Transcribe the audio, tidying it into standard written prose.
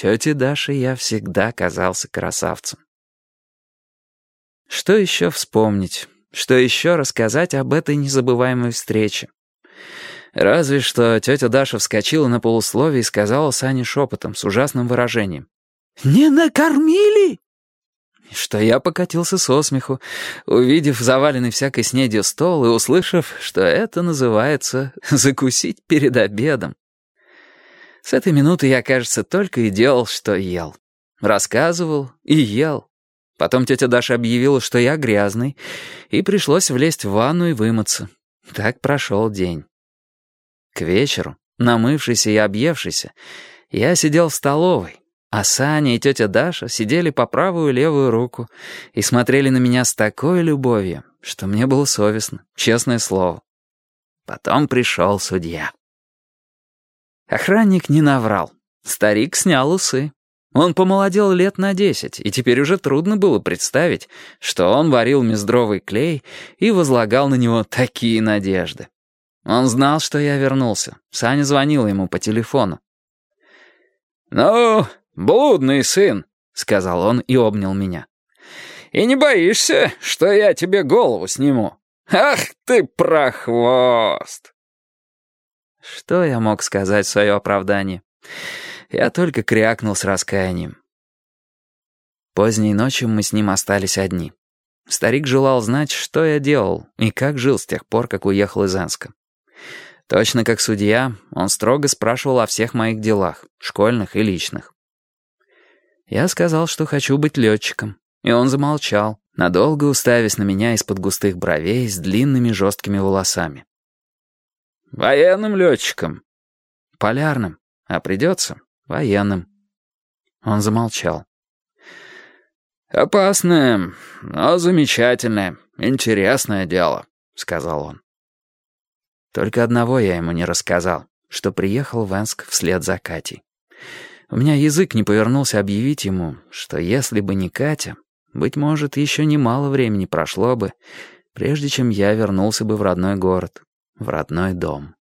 Тете Даше я всегда казался красавцем. Что еще вспомнить? Что еще рассказать об этой незабываемой встрече? Разве что тетя Даша вскочила на полусловие и сказала Сане шепотом с ужасным выражением: «Не накормили?» Что я покатился со смеху, увидев заваленный всякой снедью стол и услышав, что это называется «закусить перед обедом». С этой минуты я, кажется, только и делал, что ел. Рассказывал и ел. Потом тетя Даша объявила, что я грязный, и пришлось влезть в ванну и вымыться. Так прошел день. К вечеру, намывшийся и объевшийся, я сидел в столовой, а Саня и тетя Даша сидели по правую и левую руку и смотрели на меня с такой любовью, что мне было совестно, честное слово. Потом пришел судья. Охранник не наврал. Старик снял усы. Он помолодел лет на 10, и теперь уже трудно было представить, что он варил мездровый клей и возлагал на него такие надежды. Он знал, что я вернулся. Саня звонила ему по телефону. «Ну, блудный сын», — сказал он и обнял меня. «И не боишься, что я тебе голову сниму? Ах ты прохвост!» Что я мог сказать в свое оправдание? Я только крякнул с раскаянием. Поздней ночью мы с ним остались одни. Старик желал знать, что я делал и как жил с тех пор, как уехал из Энска. Точно как судья, он строго спрашивал о всех моих делах, школьных и личных. Я сказал, что хочу быть летчиком, и он замолчал, надолго уставясь на меня из-под густых бровей с длинными жесткими волосами. «Военным летчиком?» «Полярным, а придется военным». Он замолчал. «Опасное, но замечательное, интересное дело», — сказал он. Только одного я ему не рассказал, что приехал в Энск вслед за Катей. У меня язык не повернулся объявить ему, что если бы не Катя, быть может, еще немало времени прошло бы, прежде чем я вернулся бы в родной город, в родной дом.